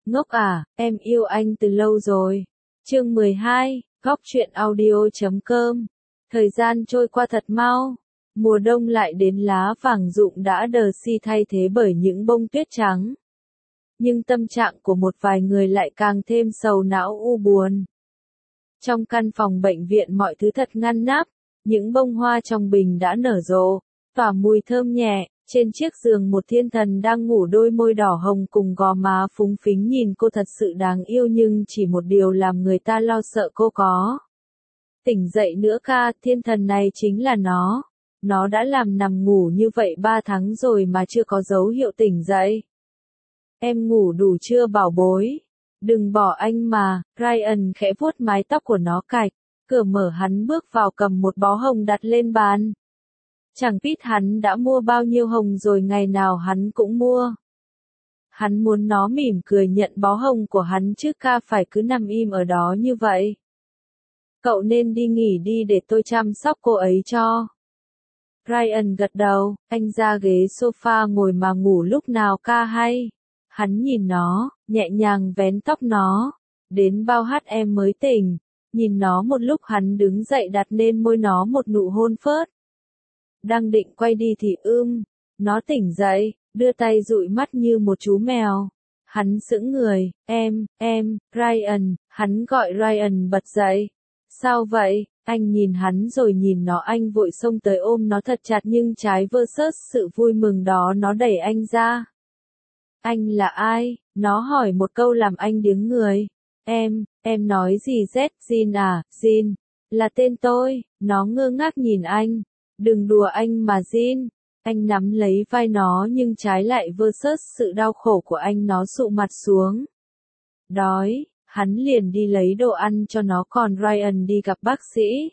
Ngốc à, em yêu anh từ lâu rồi. Chương 12, Góc truyện audio.com. Thời gian trôi qua thật mau. Mùa đông lại đến, lá vàng rụng đã đờ si thay thế bởi những bông tuyết trắng. Nhưng tâm trạng của một vài người lại càng thêm sầu não u buồn. Trong căn phòng bệnh viện mọi thứ thật ngăn nắp, những bông hoa trong bình đã nở rộ, tỏa mùi thơm nhẹ. Trên chiếc giường một thiên thần đang ngủ, đôi môi đỏ hồng cùng gò má phúng phính nhìn cô thật sự đáng yêu, nhưng chỉ một điều làm người ta lo sợ cô có. Tỉnh dậy nữa ca, thiên thần này chính là nó. Nó đã làm nằm ngủ như vậy 3 tháng rồi mà chưa có dấu hiệu tỉnh dậy. Em ngủ đủ chưa bảo bối? Đừng bỏ anh mà, Ryan khẽ vuốt mái tóc của nó cạch. Cửa mở, hắn bước vào cầm một bó hồng đặt lên bàn. Chẳng biết hắn đã mua bao nhiêu hồng rồi, ngày nào hắn cũng mua. Hắn muốn nó mỉm cười nhận bó hồng của hắn chứ ca phải cứ nằm im ở đó như vậy. Cậu nên đi nghỉ đi để tôi chăm sóc cô ấy cho. Ryan gật đầu, anh ra ghế sofa ngồi mà ngủ lúc nào ca hay. Hắn nhìn nó, nhẹ nhàng vén tóc nó. Đến bao hát em mới tỉnh. Nhìn nó một lúc hắn đứng dậy đặt lên môi nó một nụ hôn phớt. Đang định quay đi thì nó tỉnh dậy, đưa tay dụi mắt như một chú mèo. Hắn sững người, em, Ryan, hắn gọi Ryan bật dậy. Sao vậy? Anh nhìn hắn rồi nhìn nó, anh vội xông tới ôm nó thật chặt, nhưng trái versus sự vui mừng đó nó đẩy anh ra. Anh là ai? Nó hỏi một câu làm anh đứng người. Em nói gì Jin à? Jin, là tên tôi. Nó ngơ ngác nhìn anh. Đừng đùa anh mà Jin. Anh nắm lấy vai nó, nhưng trái lại versus sự đau khổ của anh, nó sụ mặt xuống. Đói, hắn liền đi lấy đồ ăn cho nó, còn Ryan đi gặp bác sĩ.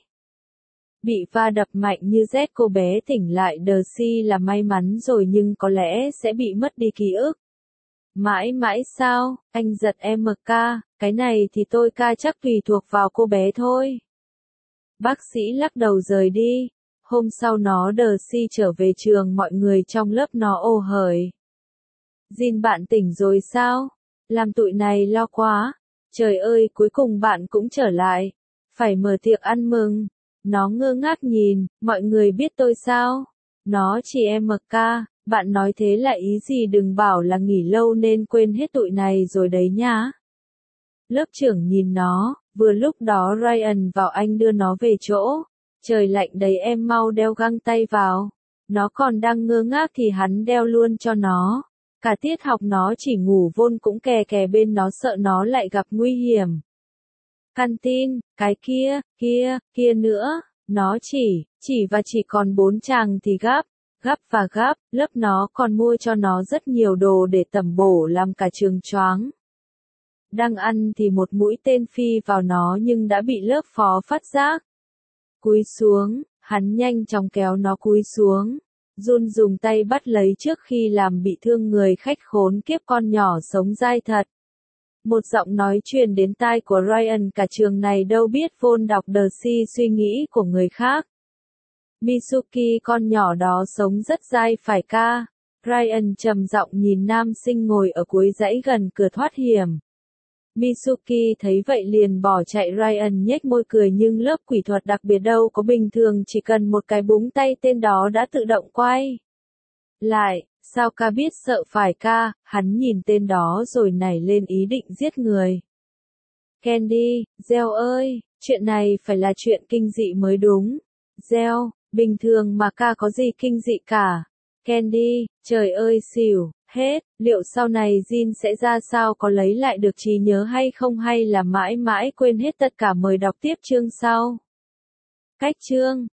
Bị va đập mạnh như Z, cô bé tỉnh lại đờ si là may mắn rồi, nhưng có lẽ sẽ bị mất đi ký ức. Mãi mãi sao? Anh giật em ca, cái này thì tôi ca chắc tùy thuộc vào cô bé thôi. Bác sĩ lắc đầu rời đi. Hôm sau nó đờ si trở về trường, mọi người trong lớp nó ồ hởi. Jin, bạn tỉnh rồi sao? Làm tụi này lo quá. Trời ơi, cuối cùng bạn cũng trở lại. Phải mở tiệc ăn mừng. Nó ngơ ngác nhìn, mọi người biết tôi sao? Nó chỉ em ca, bạn nói thế là ý gì? Đừng bảo là nghỉ lâu nên quên hết tụi này rồi đấy nhá. Lớp trưởng nhìn nó, vừa lúc đó Ryan vào, anh đưa nó về chỗ. Trời lạnh đấy, em mau đeo găng tay vào. Nó còn đang ngơ ngác thì hắn đeo luôn cho nó. Cả tiết học nó chỉ ngủ, Vôn cũng kè kè bên nó, sợ nó lại gặp nguy hiểm. Canteen, cái kia nữa. Nó chỉ còn 4 chàng thì gắp, lớp nó còn mua cho nó rất nhiều đồ để tẩm bổ làm cả trường choáng. Đang ăn thì một mũi tên phi vào nó, nhưng đã bị lớp phó phát giác. Cúi xuống, hắn nhanh chóng kéo nó cúi xuống. Jun dùng tay bắt lấy trước khi làm bị thương người khách, khốn kiếp, con nhỏ sống dai thật. Một giọng nói truyền đến tai của Ryan, cả trường này đâu biết Vôn đọc đờ si suy nghĩ của người khác. Mitsuki, con nhỏ đó sống rất dai phải ca. Ryan trầm giọng nhìn nam sinh ngồi ở cuối dãy gần cửa thoát hiểm. Mitsuki thấy vậy liền bỏ chạy. Ryan nhếch môi cười, nhưng lớp quỷ thuật đặc biệt đâu có bình thường, chỉ cần một cái búng tay tên đó đã tự động quay lại. Sao ca biết sợ phải ca? Hắn nhìn tên đó rồi nảy lên ý định giết người. Candy, Gieo ơi, chuyện này phải là chuyện kinh dị mới đúng. Gieo, bình thường mà ca, có gì kinh dị cả. Candy, trời ơi xỉu hết, liệu sau này Jin sẽ ra sao, có lấy lại được trí nhớ hay không, hay là mãi mãi quên hết tất cả? Mời đọc tiếp chương sau. Cách chương